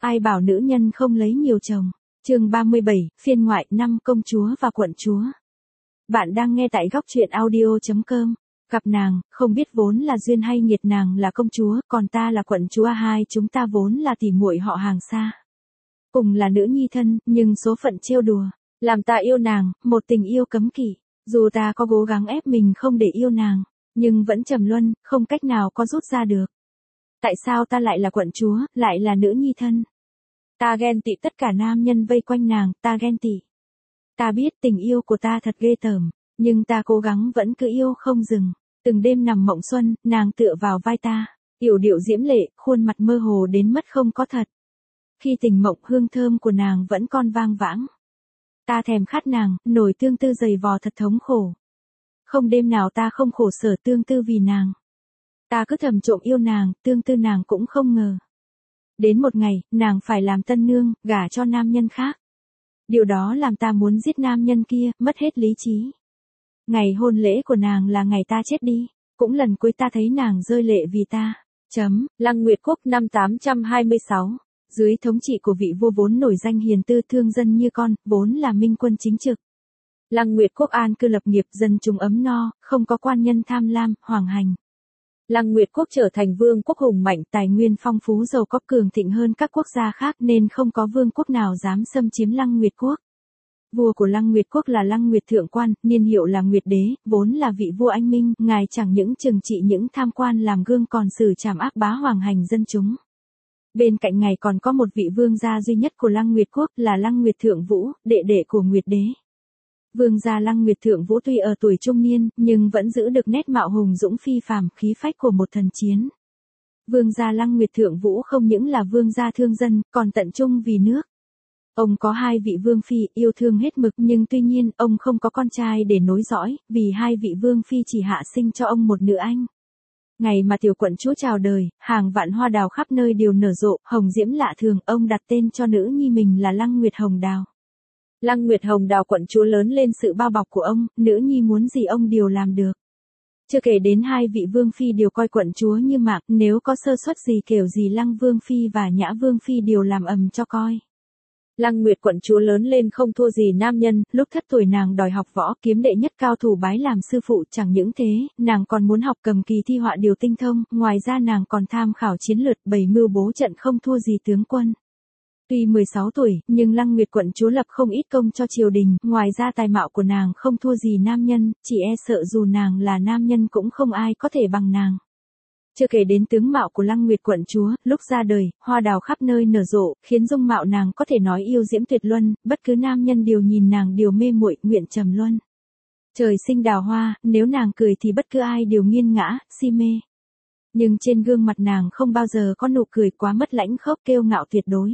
Ai bảo nữ nhân không lấy nhiều chồng. Chương 37, phiên ngoại 5 công chúa và quận chúa. Bạn đang nghe tại góc truyện audio.com. Gặp nàng, không biết vốn là duyên hay nghiệt, nàng là công chúa, còn ta là quận chúa, hai chúng ta vốn là tỉ muội họ hàng xa. Cùng là nữ nhi thân, nhưng số phận trêu đùa, làm ta yêu nàng, một tình yêu cấm kỵ. Dù ta có cố gắng ép mình không để yêu nàng, nhưng vẫn trầm luân, không cách nào có rút ra được. Tại sao ta lại là quận chúa, lại là nữ nhi thân? Ta ghen tị tất cả nam nhân vây quanh nàng, ta ghen tị. Ta biết tình yêu của ta thật ghê tởm, nhưng ta cố gắng vẫn cứ yêu không dừng. Từng đêm nằm mộng xuân, nàng tựa vào vai ta, yểu điệu diễm lệ, khuôn mặt mơ hồ đến mất không có thật. Khi tỉnh mộng, hương thơm của nàng vẫn còn vang vãng. Ta thèm khát nàng, nổi tương tư dày vò thật thống khổ. Không đêm nào ta không khổ sở tương tư vì nàng. Ta cứ thầm trộm yêu nàng, tương tư nàng cũng không ngờ. Đến một ngày, nàng phải làm tân nương, gả cho nam nhân khác. Điều đó làm ta muốn giết nam nhân kia, mất hết lý trí. Ngày hôn lễ của nàng là ngày ta chết đi, cũng lần cuối ta thấy nàng rơi lệ vì ta. Lăng Nguyệt Quốc năm 826. Dưới thống trị của vị vua vốn nổi danh hiền tư thương dân như con, vốn là minh quân chính trực. Lăng Nguyệt Quốc an cư lập nghiệp, dân chúng ấm no, không có quan nhân tham lam, hoằng hành. Lăng Nguyệt Quốc trở thành vương quốc hùng mạnh, tài nguyên phong phú, giàu có, cường thịnh hơn các quốc gia khác nên không có vương quốc nào dám xâm chiếm Lăng Nguyệt Quốc. Vua của Lăng Nguyệt Quốc là Lăng Nguyệt Thượng Quan, niên hiệu là Nguyệt Đế, vốn là vị vua anh minh, ngài chẳng những trừng trị những tham quan làm gương còn xử trảm ác bá hoằng hành dân chúng. Bên cạnh ngài còn có một vị vương gia duy nhất của Lăng Nguyệt Quốc là Lăng Nguyệt Thượng Vũ, đệ đệ của Nguyệt Đế. Vương gia Lăng Nguyệt Thượng Vũ tuy ở tuổi trung niên, nhưng vẫn giữ được nét mạo hùng dũng phi phàm, khí phách của một thần chiến. Vương gia Lăng Nguyệt Thượng Vũ không những là vương gia thương dân, còn tận trung vì nước. Ông có hai vị vương phi, yêu thương hết mực, nhưng tuy nhiên, ông không có con trai để nối dõi, vì hai vị vương phi chỉ hạ sinh cho ông một nữ anh. Ngày mà tiểu quận chúa chào đời, hàng vạn hoa đào khắp nơi đều nở rộ, hồng diễm lạ thường, ông đặt tên cho nữ nhi mình là Lăng Nguyệt Hồng Đào. Lăng Nguyệt Hồng Đào quận chúa lớn lên sự bao bọc của ông, nữ nhi muốn gì ông đều làm được. Chưa kể đến hai vị vương phi đều coi quận chúa như mạng, nếu có sơ suất gì kiểu gì Lăng Vương phi và Nhã Vương phi đều làm ầm cho coi. Lăng Nguyệt quận chúa lớn lên không thua gì nam nhân, lúc thất tuổi nàng đòi học võ, kiếm đệ nhất cao thủ bái làm sư phụ, chẳng những thế, nàng còn muốn học cầm kỳ thi họa điều tinh thông, ngoài ra nàng còn tham khảo chiến lược, bày mưu bố trận không thua gì tướng quân. Tuy 16 tuổi, nhưng Lăng Nguyệt quận chúa lập không ít công cho triều đình, ngoài ra tài mạo của nàng không thua gì nam nhân, chỉ e sợ dù nàng là nam nhân cũng không ai có thể bằng nàng. Chưa kể đến tướng mạo của Lăng Nguyệt quận chúa, lúc ra đời, hoa đào khắp nơi nở rộ, khiến dung mạo nàng có thể nói yêu diễm tuyệt luân, bất cứ nam nhân đều nhìn nàng đều mê muội, nguyện trầm luân. Trời sinh đào hoa, nếu nàng cười thì bất cứ ai đều nghiêng ngã, si mê. Nhưng trên gương mặt nàng không bao giờ có nụ cười, quá mất lãnh khốc, kiêu ngạo tuyệt đối.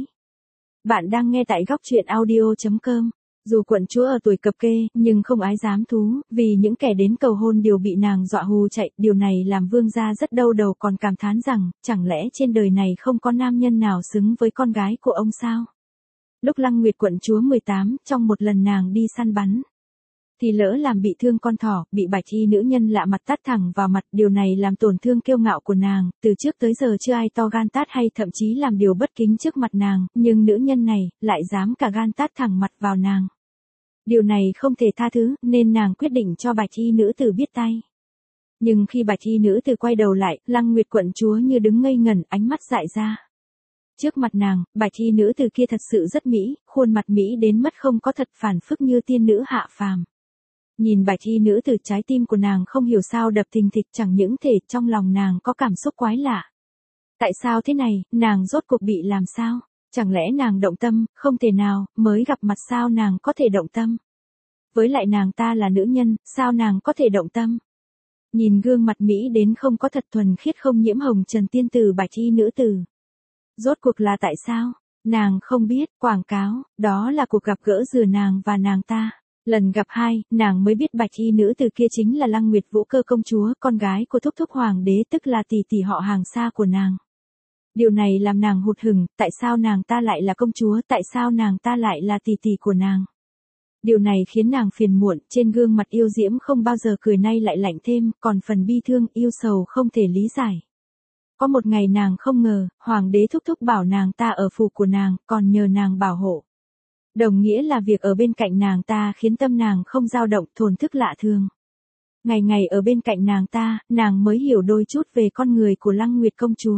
Bạn đang nghe tại góc truyện audio.com. Dù quận chúa ở tuổi cập kê, nhưng không ái dám thú, vì những kẻ đến cầu hôn đều bị nàng dọa hù chạy, điều này làm vương gia rất đau đầu, còn cảm thán rằng, chẳng lẽ trên đời này không có nam nhân nào xứng với con gái của ông sao? Lúc Lăng Nguyệt quận chúa 18, trong một lần nàng đi săn bắn, thì lỡ làm bị thương con thỏ, bị bạch y nữ nhân lạ mặt tát thẳng vào mặt, điều này làm tổn thương kiêu ngạo của nàng, từ trước tới giờ chưa ai to gan tát hay thậm chí làm điều bất kính trước mặt nàng, nhưng nữ nhân này, lại dám cả gan tát thẳng mặt vào nàng. Điều này không thể tha thứ, nên nàng quyết định cho bạch y nữ tử biết tay. Nhưng khi bạch y nữ tử quay đầu lại, Lăng Nguyệt quận chúa như đứng ngây ngẩn, ánh mắt dại ra. Trước mặt nàng, bạch y nữ tử kia thật sự rất mỹ, khuôn mặt mỹ đến mất không có thật, phản phức như tiên nữ hạ phàm. Nhìn bạch y nữ tử, trái tim của nàng không hiểu sao đập thình thịch, chẳng những thể trong lòng nàng có cảm xúc quái lạ. Tại sao thế này, nàng rốt cuộc bị làm sao? Chẳng lẽ nàng động tâm? Không thể nào, mới gặp mặt sao nàng có thể động tâm? Với lại nàng ta là nữ nhân, sao nàng có thể động tâm? Nhìn gương mặt mỹ đến không có thật, thuần khiết không nhiễm hồng trần tiên tử bạch y nữ tử. Rốt cuộc là tại sao? Nàng không biết, quảng cáo, đó là cuộc gặp gỡ giữa nàng và nàng ta. Lần gặp hai, nàng mới biết bạch y nữ tử kia chính là Lăng Nguyệt Vũ Cơ công chúa, con gái của thúc thúc hoàng đế, tức là tỷ tỷ họ hàng xa của nàng. Điều này làm nàng hụt hẫng, tại sao nàng ta lại là công chúa, tại sao nàng ta lại là tỷ tỷ của nàng. Điều này khiến nàng phiền muộn, trên gương mặt yêu diễm không bao giờ cười nay lại lạnh thêm, còn phần bi thương, yêu sầu không thể lý giải. Có một ngày nàng không ngờ, hoàng đế thúc thúc bảo nàng ta ở phủ của nàng, còn nhờ nàng bảo hộ. Đồng nghĩa là việc ở bên cạnh nàng ta khiến tâm nàng không dao động, thổn thức lạ thường. Ngày ngày ở bên cạnh nàng ta, nàng mới hiểu đôi chút về con người của Lăng Nguyệt công chúa.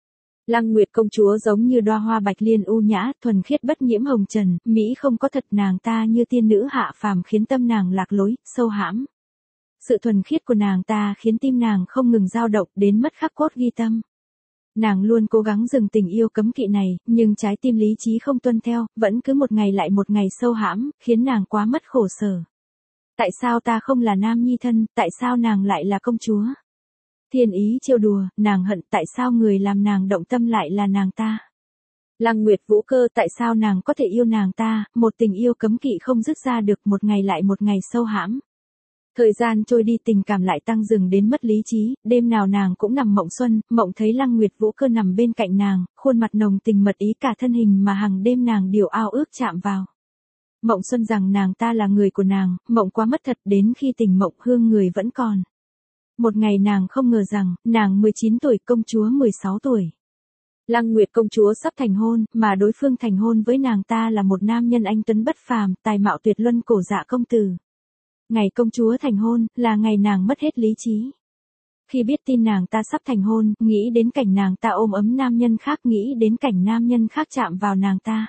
Lăng Nguyệt công chúa giống như đóa hoa bạch liên u nhã, thuần khiết bất nhiễm hồng trần, mỹ không có thật, nàng ta như tiên nữ hạ phàm khiến tâm nàng lạc lối, sâu hãm. Sự thuần khiết của nàng ta khiến tim nàng không ngừng dao động đến mất khắc cốt ghi tâm. Nàng luôn cố gắng dừng tình yêu cấm kỵ này, nhưng trái tim lý trí không tuân theo, vẫn cứ một ngày lại một ngày sâu hãm, khiến nàng quá mất khổ sở. Tại sao ta không là nam nhi thân, tại sao nàng lại là công chúa? Thiên ý trêu đùa, nàng hận, tại sao người làm nàng động tâm lại là nàng ta? Lăng Nguyệt Vũ Cơ, tại sao nàng có thể yêu nàng ta, một tình yêu cấm kỵ không dứt ra được, một ngày lại một ngày sâu hãm. Thời gian trôi đi, tình cảm lại tăng dừng đến mất lý trí, đêm nào nàng cũng nằm mộng xuân, mộng thấy Lăng Nguyệt Vũ Cơ nằm bên cạnh nàng, khuôn mặt nồng tình mật ý, cả thân hình mà hàng đêm nàng điều ao ước chạm vào. Mộng xuân rằng nàng ta là người của nàng, mộng quá mất thật, đến khi tỉnh mộng hương người vẫn còn. Một ngày nàng không ngờ rằng, nàng 19 tuổi, công chúa 16 tuổi. Lăng Nguyệt công chúa sắp thành hôn, mà đối phương thành hôn với nàng ta là một nam nhân anh tuấn bất phàm, tài mạo tuyệt luân, Cổ Dạ công tử. Ngày công chúa thành hôn, là ngày nàng mất hết lý trí. Khi biết tin nàng ta sắp thành hôn, nghĩ đến cảnh nàng ta ôm ấm nam nhân khác, nghĩ đến cảnh nam nhân khác chạm vào nàng ta.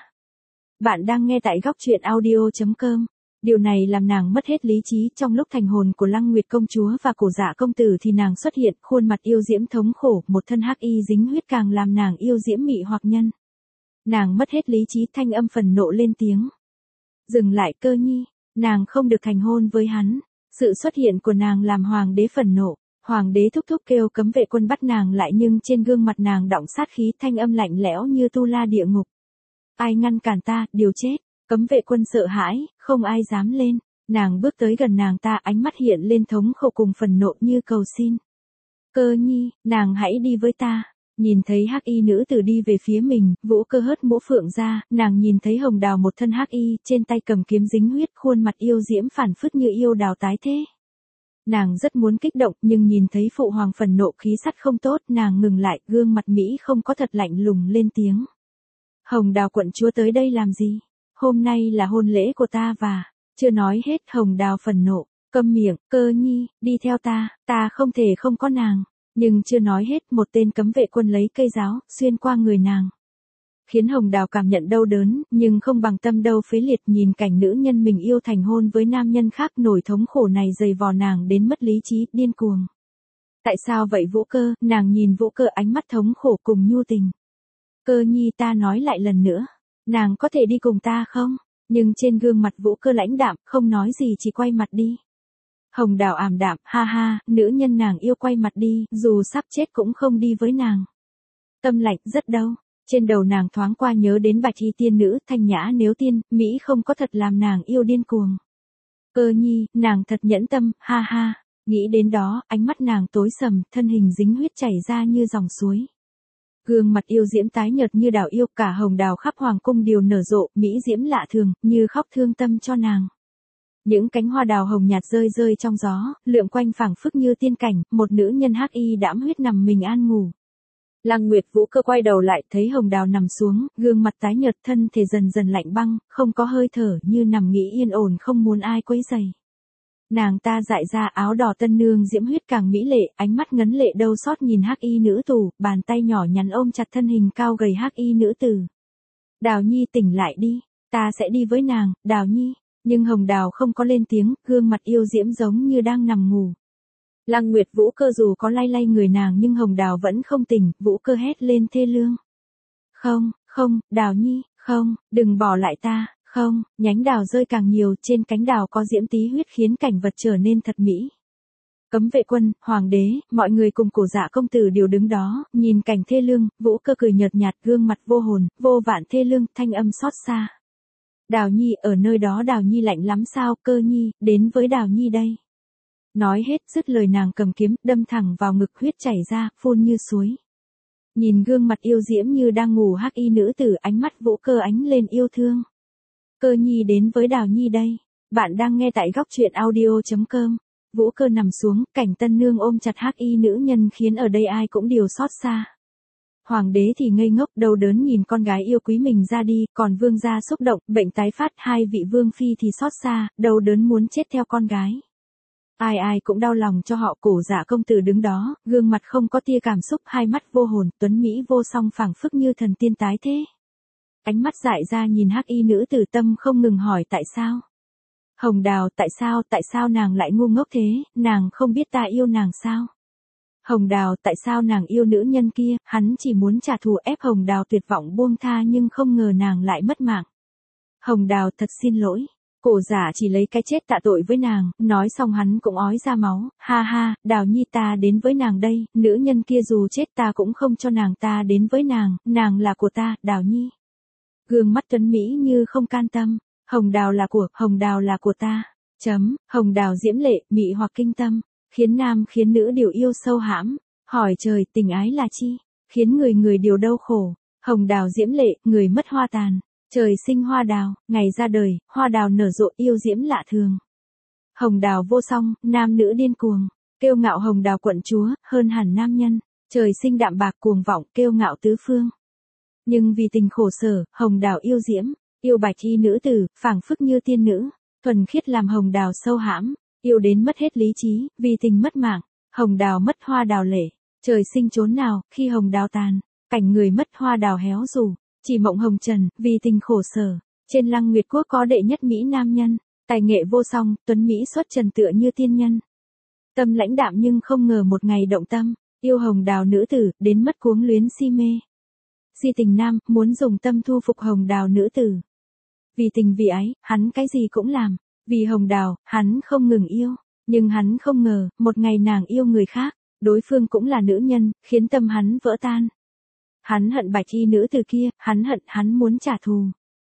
Bạn đang nghe tại góc truyện audio.com. Điều này làm nàng mất hết lý trí. Trong lúc thành hồn của Lăng Nguyệt công chúa và Cổ Dạ công tử thì nàng xuất hiện, khuôn mặt yêu diễm thống khổ, một thân hắc y dính huyết càng làm nàng yêu diễm mị hoặc nhân. Nàng mất hết lý trí, thanh âm phần nộ lên tiếng. Dừng lại, Cơ Nhi, nàng không được thành hôn với hắn. Sự xuất hiện của nàng làm hoàng đế phần nộ. Hoàng đế thúc thúc kêu cấm vệ quân bắt nàng lại, nhưng trên gương mặt nàng đọng sát khí, thanh âm lạnh lẽo như tu la địa ngục. Ai ngăn cản ta, điều chết. Cấm vệ quân sợ hãi, không ai dám lên. Nàng bước tới gần nàng ta, ánh mắt hiện lên thống khổ cùng phần nộ như cầu xin. Cơ Nhi, nàng hãy đi với ta. Nhìn thấy hắc y nữ tử đi về phía mình, Vũ Cơ hất mũ phượng ra, nàng nhìn thấy Hồng Đào một thân hắc y, trên tay cầm kiếm dính huyết, khuôn mặt yêu diễm phản phất như yêu đào tái thế. Nàng rất muốn kích động, nhưng nhìn thấy phụ hoàng phần nộ khí sắt không tốt, nàng ngừng lại, gương mặt Mỹ không có thật lạnh lùng lên tiếng. Hồng Đào quận chúa tới đây làm gì? Hôm nay là hôn lễ của ta và... Chưa nói hết, Hồng Đào phần nộ, câm miệng, Cơ Nhi, đi theo ta không thể không có nàng. Nhưng chưa nói hết, một tên cấm vệ quân lấy cây giáo, xuyên qua người nàng. Khiến Hồng Đào cảm nhận đau đớn, nhưng không bằng tâm đau phế liệt, nhìn cảnh nữ nhân mình yêu thành hôn với nam nhân khác, nỗi thống khổ này dày vò nàng đến mất lý trí, điên cuồng. Tại sao vậy Vũ Cơ? Nàng nhìn Vũ Cơ, ánh mắt thống khổ cùng nhu tình. Cơ Nhi, ta nói lại lần nữa, nàng có thể đi cùng ta không? Nhưng trên gương mặt Vũ Cơ lãnh đạm, không nói gì, chỉ quay mặt đi. Hồng Đào ảm đạm, ha ha, nữ nhân nàng yêu quay mặt đi, dù sắp chết cũng không đi với nàng. Tâm lạnh rất đau, trên đầu nàng thoáng qua nhớ đến bạch y tiên nữ, thanh nhã nếu tiên, Mỹ không có thật làm nàng yêu điên cuồng. Cơ Nhi, nàng thật nhẫn tâm, ha ha, nghĩ đến đó, ánh mắt nàng tối sầm, thân hình dính huyết chảy ra như dòng suối. Gương mặt yêu diễm tái nhợt như đào yêu, cả Hồng Đào khắp hoàng cung đều nở rộ, mỹ diễm lạ thường, như khóc thương tâm cho nàng. Những cánh hoa đào hồng nhạt rơi rơi trong gió, lượn quanh phảng phất như tiên cảnh, một nữ nhân hắc y đãm huyết nằm mình an ngủ. Lăng Nguyệt Vũ Cơ quay đầu lại, thấy Hồng Đào nằm xuống, gương mặt tái nhợt, thân thể dần dần lạnh băng, không có hơi thở, như nằm nghĩ yên ổn không muốn ai quấy rầy. Nàng ta dại ra, áo đỏ tân nương diễm huyết càng mỹ lệ, ánh mắt ngấn lệ đau xót nhìn hắc y nữ tù, bàn tay nhỏ nhắn ôm chặt thân hình cao gầy hắc y nữ tử. Đào Nhi, tỉnh lại đi, ta sẽ đi với nàng, Đào Nhi. Nhưng Hồng Đào không có lên tiếng, gương mặt yêu diễm giống như đang nằm ngủ. Lăng Nguyệt Vũ Cơ dù có lay lay người nàng nhưng Hồng Đào vẫn không tỉnh, Vũ Cơ hét lên thê lương. Không, Đào Nhi, không, đừng bỏ lại ta, không, nhánh đào rơi càng nhiều, trên cánh đào có diễm tí huyết khiến cảnh vật trở nên thật mỹ. Cấm vệ quân, hoàng đế, mọi người cùng Cổ Dạ công tử đều đứng đó, nhìn cảnh thê lương, Vũ Cơ cười nhợt nhạt, gương mặt vô hồn, vô vạn thê lương, thanh âm xót xa. Đào Nhi, ở nơi đó Đào Nhi lạnh lắm sao? Cơ Nhi, đến với Đào Nhi đây. Nói hết, dứt lời nàng cầm kiếm, đâm thẳng vào ngực, huyết chảy ra, phun như suối. Nhìn gương mặt yêu diễm như đang ngủ hắc y nữ tử, ánh mắt Vũ Cơ ánh lên yêu thương. Cơ Nhi, đến với Đào Nhi đây. Bạn đang nghe tại góc truyện audio.com. Vũ Cơ nằm xuống, cảnh tân nương ôm chặt hắc y nữ nhân khiến ở đây ai cũng đều xót xa. Hoàng đế thì ngây ngốc đau đớn nhìn con gái yêu quý mình ra đi, còn vương gia xúc động, bệnh tái phát, hai vị vương phi thì xót xa, đau đớn muốn chết theo con gái. Ai ai cũng đau lòng cho họ. Cổ Dạ công tử đứng đó, gương mặt không có tia cảm xúc, hai mắt vô hồn, tuấn mỹ vô song phảng phất như thần tiên tái thế. Ánh mắt dại ra nhìn hắc y nữ tử, tâm không ngừng hỏi tại sao. Hồng Đào, tại sao nàng lại ngu ngốc thế, nàng không biết ta yêu nàng sao? Hồng Đào, tại sao nàng yêu nữ nhân kia, hắn chỉ muốn trả thù, ép Hồng Đào tuyệt vọng buông tha nhưng không ngờ nàng lại mất mạng. Hồng Đào thật xin lỗi. Cổ Giả chỉ lấy cái chết tạ tội với nàng, nói xong hắn cũng ói ra máu, ha ha, Đào Nhi ta đến với nàng đây, nữ nhân kia dù chết ta cũng không cho nàng, ta đến với nàng là của ta, Đào Nhi. Gương mắt tuấn mỹ như không can tâm, Hồng Đào là của ta. Hồng Đào diễm lệ, mị hoặc kinh tâm, khiến nam khiến nữ đều yêu sâu hãm, hỏi trời tình ái là chi, khiến người người đều đau khổ. Hồng Đào diễm lệ, người mất hoa tàn, trời sinh hoa đào, ngày ra đời, hoa đào nở rộ yêu diễm lạ thường. Hồng Đào vô song, nam nữ điên cuồng, kiêu ngạo Hồng Đào quận chúa, hơn hẳn nam nhân, trời sinh đạm bạc cuồng vọng, kiêu ngạo tứ phương. Nhưng vì tình khổ sở, Hồng Đào yêu diễm, yêu bạch y nữ tử, phảng phất như tiên nữ, thuần khiết làm Hồng Đào sâu hãm, yêu đến mất hết lý trí, vì tình mất mạng, Hồng Đào mất hoa đào lệ, trời sinh chốn nào, khi Hồng Đào tàn, cảnh người mất hoa đào héo rủ, chỉ mộng hồng trần, vì tình khổ sở, trên Lăng Nguyệt quốc có đệ nhất mỹ nam nhân, tài nghệ vô song, tuấn mỹ xuất trần tựa như tiên nhân. Tâm lãnh đạm nhưng không ngờ một ngày động tâm, yêu Hồng Đào nữ tử, đến mất cuống luyến si mê. Si tình nam, muốn dùng tâm thu phục Hồng Đào nữ tử. Vì tình vì ái, hắn cái gì cũng làm. Vì Hồng Đào, hắn không ngừng yêu. Nhưng hắn không ngờ, một ngày nàng yêu người khác, đối phương cũng là nữ nhân, khiến tâm hắn vỡ tan. Hắn hận bạch y nữ tử kia, hắn muốn trả thù.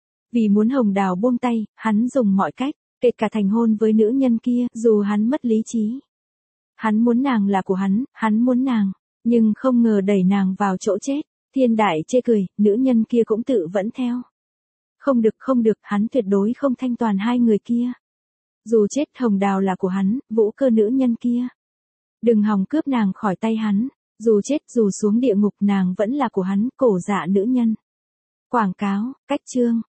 Vì muốn Hồng Đào buông tay, hắn dùng mọi cách, kể cả thành hôn với nữ nhân kia, dù hắn mất lý trí. Hắn muốn nàng là của hắn muốn nàng, nhưng không ngờ đẩy nàng vào chỗ chết. Thiên đại chê cười, nữ nhân kia cũng tự vẫn theo. Không được, hắn tuyệt đối không thanh toàn hai người kia. Dù chết Hồng Đào là của hắn, Vũ Cơ nữ nhân kia. Đừng hòng cướp nàng khỏi tay hắn, dù chết dù xuống địa ngục nàng vẫn là của hắn, Cổ Dạ nữ nhân. Quảng cáo, cách chương.